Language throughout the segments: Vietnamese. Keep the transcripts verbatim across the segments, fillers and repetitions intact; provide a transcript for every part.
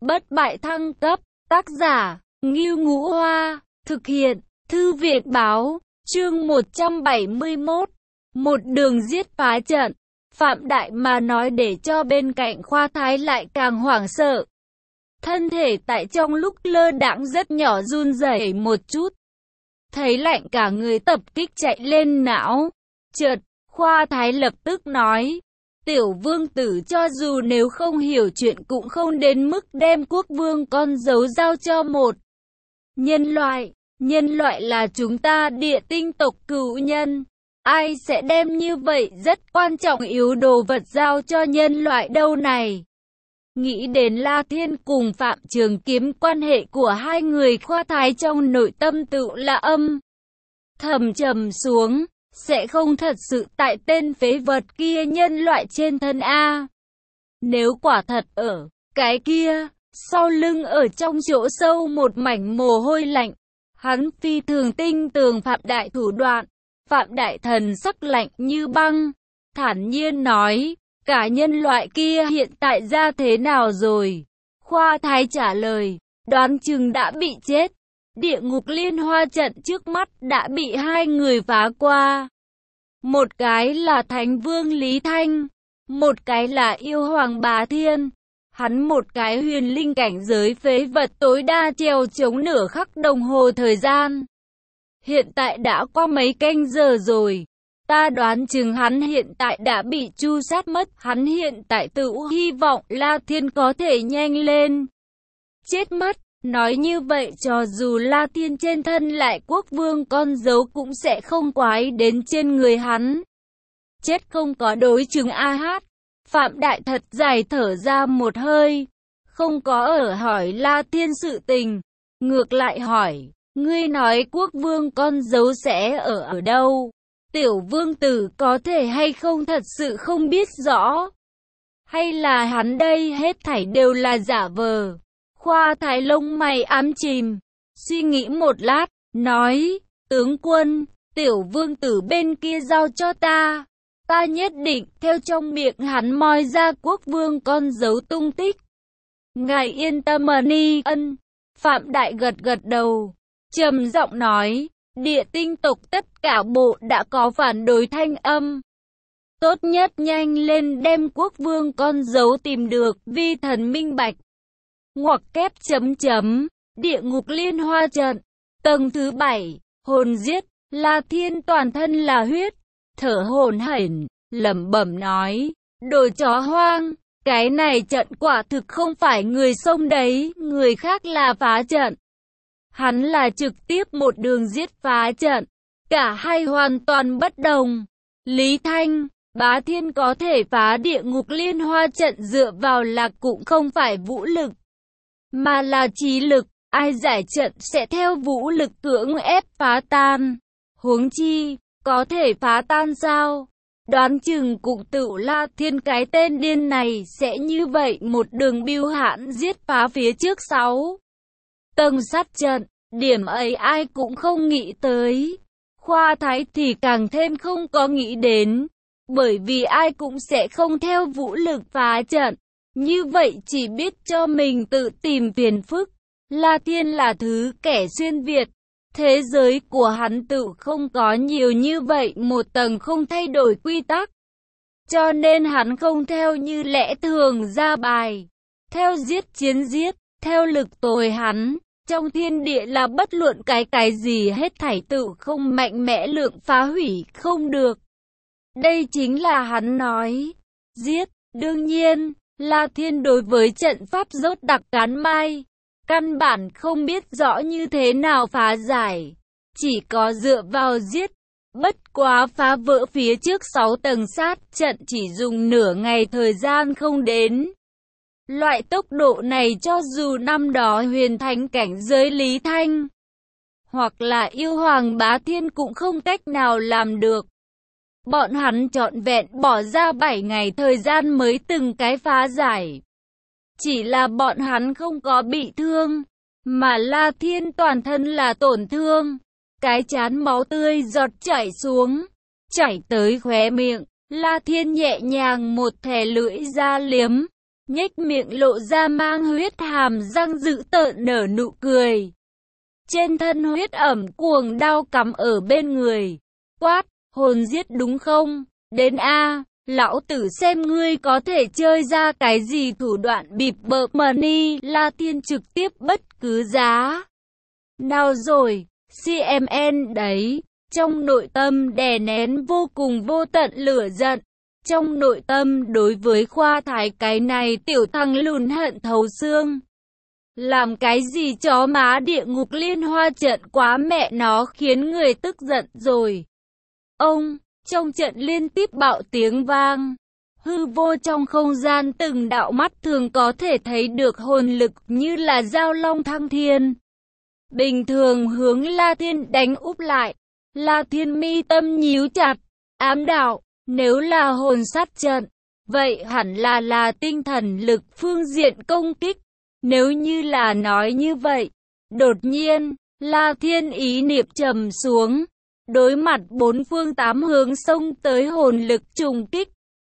bất bại thăng cấp, tác giả, Ngưu Ngũ Hoa, thực hiện, Thư viện báo, chương một trăm bảy mươi mốt, một đường giết phá trận. Phạm Đại mà nói để cho bên cạnh Khoa Thái lại càng hoảng sợ. Thân thể tại trong lúc lơ đãng rất nhỏ run rẩy một chút. Thấy lạnh cả người tập kích chạy lên não. Chợt, Khoa Thái lập tức nói, tiểu vương tử cho dù nếu không hiểu chuyện cũng không đến mức đem quốc vương con dấu giao cho một nhân loại. Nhân loại là chúng ta địa tinh tộc cửu nhân. Ai sẽ đem như vậy rất quan trọng yếu đồ vật giao cho nhân loại đâu này? Nghĩ đến La Thiên cùng Phạm Trường Kiếm, quan hệ của hai người, Khoa Thái trong nội tâm tự là âm thầm trầm xuống. Sẽ không thật sự tại tên phế vật kia nhân loại trên thân A. Nếu quả thật ở cái kia, sau lưng ở trong chỗ sâu một mảnh mồ hôi lạnh. Hắn phi thường tinh tường Phạm Đại thủ đoạn. Phạm Đại thần sắc lạnh như băng, thản nhiên nói, cả nhân loại kia hiện tại ra thế nào rồi? Khoa Thái trả lời, đoán chừng đã bị chết. Địa ngục liên hoa trận trước mắt đã bị hai người phá qua. Một cái là Thánh Vương Lý Thanh, một cái là Yêu Hoàng Bá Thiên. Hắn một cái huyền linh cảnh giới phế vật tối đa treo chống nửa khắc đồng hồ thời gian. Hiện tại đã qua mấy canh giờ rồi. Ta đoán chừng hắn hiện tại đã bị tru sát mất. Hắn hiện tại tự hy vọng La Thiên có thể nhanh lên chết mất. Nói như vậy cho dù La Thiên trên thân lại quốc vương con dấu cũng sẽ không quái đến trên người hắn. Chết không có đối chứng a hát. Phạm Đại thật dài thở ra một hơi. Không có ở hỏi La Thiên sự tình. Ngược lại hỏi, ngươi nói quốc vương con dấu sẽ ở ở đâu? Tiểu vương tử có thể hay không thật sự không biết rõ? Hay là hắn đây hết thảy đều là giả vờ? Khoa Thái lông mày ám chìm, suy nghĩ một lát, nói, tướng quân, tiểu vương tử bên kia giao cho ta. Ta nhất định theo trong miệng hắn moi ra quốc vương con dấu tung tích. Ngài yên tâm Ni ân. Phạm Đại gật gật đầu, trầm giọng nói, địa tinh tộc tất cả bộ đã có phản đối thanh âm. Tốt nhất nhanh lên đem quốc vương con dấu tìm được, vi thần minh bạch. Ngoặc kép chấm chấm, địa ngục liên hoa trận, tầng thứ bảy, hồn giết, La Thiên toàn thân là huyết, thở hổn hển, lẩm bẩm nói, đồ chó hoang, cái này trận quả thực không phải người xông đấy, người khác là phá trận. Hắn là trực tiếp một đường giết phá trận, cả hai hoàn toàn bất đồng. Lý Thanh, Bá Thiên có thể phá địa ngục liên hoa trận dựa vào là cũng không phải vũ lực, mà là trí lực. Ai giải trận sẽ theo vũ lực cưỡng ép phá tan. Huống chi, có thể phá tan sao? Đoán chừng cũng tự La Thiên cái tên điên này sẽ như vậy một đường bưu hãn giết phá phía trước sáu tầng sát trận. Điểm ấy ai cũng không nghĩ tới. Khoa Thái thì càng thêm không có nghĩ đến. Bởi vì ai cũng sẽ không theo vũ lực phá trận. Như vậy chỉ biết cho mình tự tìm phiền phức. La Thiên là thứ kẻ xuyên Việt. Thế giới của hắn tự không có nhiều như vậy một tầng không thay đổi quy tắc. Cho nên hắn không theo như lẽ thường ra bài. Theo giết chiến giết, theo lực tồi hắn. Trong thiên địa là bất luận cái cái gì hết thảy tự không mạnh mẽ lượng phá hủy không được. Đây chính là hắn nói. Giết, đương nhiên, La Thiên đối với trận pháp rốt đặc cán mai. Căn bản không biết rõ như thế nào phá giải. Chỉ có dựa vào giết. Bất quá phá vỡ phía trước sáu tầng sát trận chỉ dùng nửa ngày thời gian không đến. Loại tốc độ này cho dù năm đó huyền thánh cảnh giới Lý Thanh hoặc là Yêu Hoàng Bá Thiên cũng không cách nào làm được. Bọn hắn trọn vẹn bỏ ra bảy ngày thời gian mới từng cái phá giải. Chỉ là bọn hắn không có bị thương, mà La Thiên toàn thân là tổn thương. Cái chán máu tươi giọt chảy xuống, chảy tới khóe miệng. La Thiên nhẹ nhàng một thè lưỡi ra liếm. nhếch miệng lộ ra mang huyết hàm răng dữ tợn nở nụ cười. Trên thân huyết ẩm cuồng đao cắm ở bên người. Quát, hồn giết đúng không? Đến a, lão tử xem ngươi có thể chơi ra cái gì thủ đoạn bịp bợm money. La Thiên trực tiếp bất cứ giá nào rồi, xê em en đấy. Trong nội tâm đè nén vô cùng vô tận lửa giận. Trong nội tâm đối với Khoa Thái cái này tiểu thằng lùn hận thấu xương. Làm cái gì chó má địa ngục liên hoa trận quá mẹ nó khiến người tức giận rồi. Ông, trong trận liên tiếp bạo tiếng vang. Hư vô trong không gian từng đạo mắt thường có thể thấy được hồn lực như là dao long thăng thiên. Bình thường hướng La Thiên đánh úp lại. La Thiên mi tâm nhíu chặt, ám đạo, nếu là hồn sát trận, vậy hẳn là là tinh thần lực phương diện công kích. Nếu như là nói như vậy, đột nhiên, La Thiên ý niệm trầm xuống, đối mặt bốn phương tám hướng xông tới hồn lực trùng kích.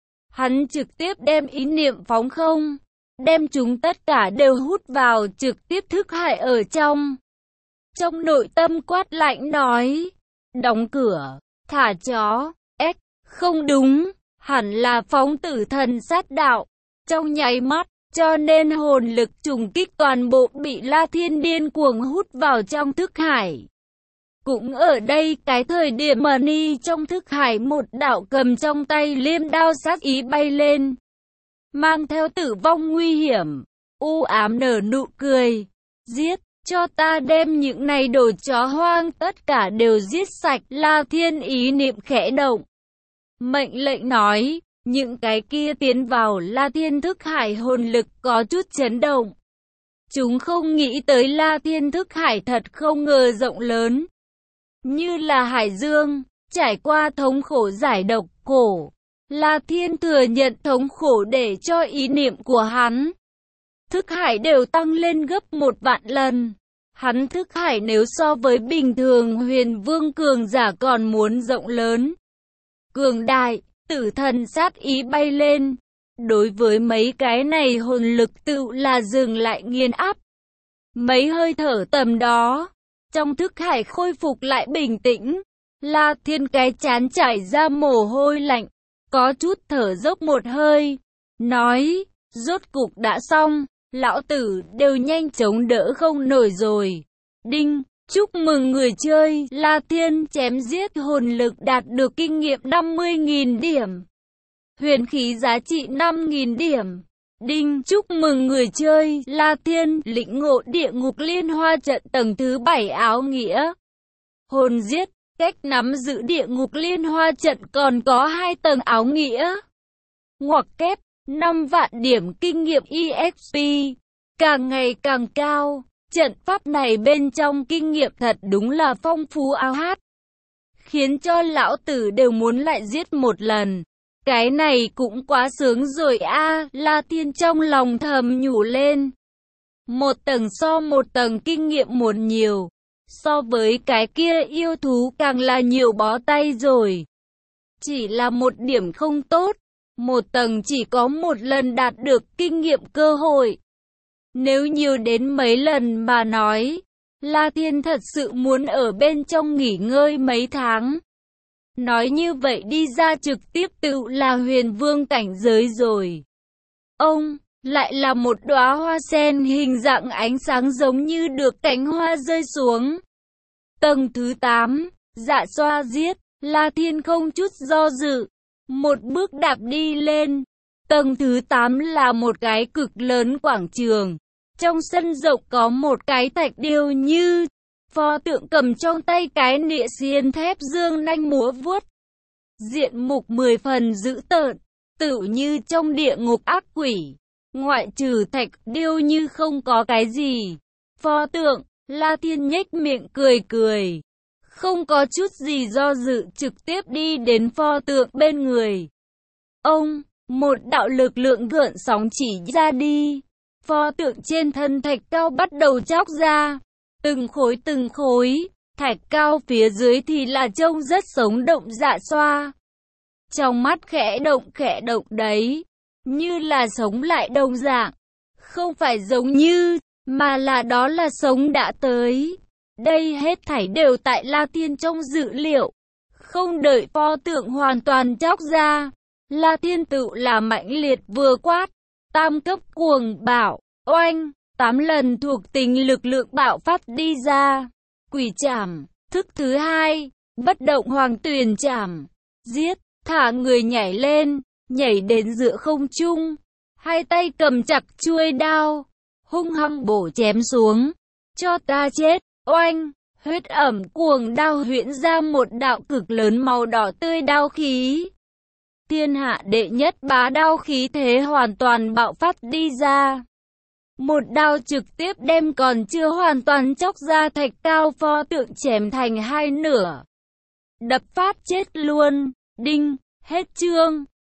Hắn trực tiếp đem ý niệm phóng không, đem chúng tất cả đều hút vào trực tiếp thức hải ở trong. Trong nội tâm quát lạnh nói, đóng cửa, thả chó, ếch, không đúng, hẳn là phóng tử thần sát đạo, trong nháy mắt, cho nên hồn lực trùng kích toàn bộ bị La Thiên điên cuồng hút vào trong thức hải. Cũng ở đây cái thời điểm money trong thức hải một đạo cầm trong tay liêm đao sát ý bay lên, mang theo tử vong nguy hiểm, u ám nở nụ cười, giết. Cho ta đem những này đồ chó hoang tất cả đều giết sạch. La Thiên ý niệm khẽ động. Mệnh lệnh nói, những cái kia tiến vào La Thiên thức hải hồn lực có chút chấn động. Chúng không nghĩ tới La Thiên thức hải thật không ngờ rộng lớn. Như là hải dương, trải qua thống khổ giải độc cổ. La Thiên thừa nhận thống khổ để cho ý niệm của hắn. Thức hải đều tăng lên gấp một vạn lần. Hắn thức hải nếu so với bình thường huyền vương cường giả còn muốn rộng lớn. Cường đại, tử thần sát ý bay lên. Đối với mấy cái này hồn lực tự là dừng lại nghiền áp. Mấy hơi thở tầm đó, trong thức hải khôi phục lại bình tĩnh. La Thiên cái chán chảy ra mồ hôi lạnh, có chút thở dốc một hơi. Nói, rốt cục đã xong. Lão tử đều nhanh chóng đỡ không nổi rồi. Đinh, chúc mừng người chơi. La Thiên chém giết hồn lực đạt được kinh nghiệm năm mươi nghìn điểm. Huyền khí giá trị năm nghìn điểm. Đinh, chúc mừng người chơi. La Thiên lĩnh ngộ địa ngục liên hoa trận tầng thứ bảy áo nghĩa. Hồn giết, cách nắm giữ địa ngục liên hoa trận còn có hai tầng áo nghĩa. Ngoặc kép. năm vạn điểm kinh nghiệm e ích pê, càng ngày càng cao, trận pháp này bên trong kinh nghiệm thật đúng là phong phú ao hát, khiến cho lão tử đều muốn lại giết một lần, cái này cũng quá sướng rồi a. La Thiên trong lòng thầm nhủ lên, một tầng so một tầng kinh nghiệm muốn nhiều, so với cái kia yêu thú càng là nhiều bó tay rồi, chỉ là một điểm không tốt. Một tầng chỉ có một lần đạt được kinh nghiệm cơ hội. Nếu nhiều đến mấy lần mà nói, La Thiên thật sự muốn ở bên trong nghỉ ngơi mấy tháng. Nói như vậy đi ra trực tiếp tự là huyền vương cảnh giới rồi. Ông, lại là một đóa hoa sen hình dạng ánh sáng giống như được cánh hoa rơi xuống. Tầng thứ tám, dạ xoa giết, La Thiên không chút do dự. Một bước đạp đi lên. Tầng thứ tám là một cái cực lớn quảng trường. Trong sân rộng có một cái thạch điêu như pho tượng cầm trong tay cái nịa xiên thép dương nanh múa vuốt. Diện mục mười phần dữ tợn, tựu như trong địa ngục ác quỷ. Ngoại trừ thạch điêu như không có cái gì. Pho tượng, La Thiên nhếch miệng cười cười. Không có chút gì do dự trực tiếp đi đến pho tượng bên người. Ông, một đạo lực lượng gợn sóng chỉ ra đi. Pho tượng trên thân thạch cao bắt đầu chóc ra. Từng khối từng khối, thạch cao phía dưới thì là trông rất sống động dạ xoa. Trong mắt khẽ động khẽ động đấy. như là sống lại đồng dạng. Không phải giống như, mà là đó là sống đã tới. Đây hết thảy đều tại La Tiên trong dự liệu. Không đợi pho tượng hoàn toàn chóc ra, La Tiên tự là mãnh liệt vừa quát. Tam cấp cuồng bạo, oanh, tám lần thuộc tính lực lượng bạo phát đi ra. Quỷ trảm, thức thứ hai, bất động hoàng tuyền trảm. Giết, thả người nhảy lên, nhảy đến giữa không trung. Hai tay cầm chặt chuôi đao, hung hăng bổ chém xuống. Cho ta chết, oanh, huyết ẩm cuồng đao huyễn ra một đạo cực lớn màu đỏ tươi đao khí. Thiên hạ đệ nhất bá đao khí thế hoàn toàn bạo phát đi ra. Một đao trực tiếp đem còn chưa hoàn toàn chóc ra thạch cao pho tượng chém thành hai nửa. Đập phát chết luôn, đinh, hết chương.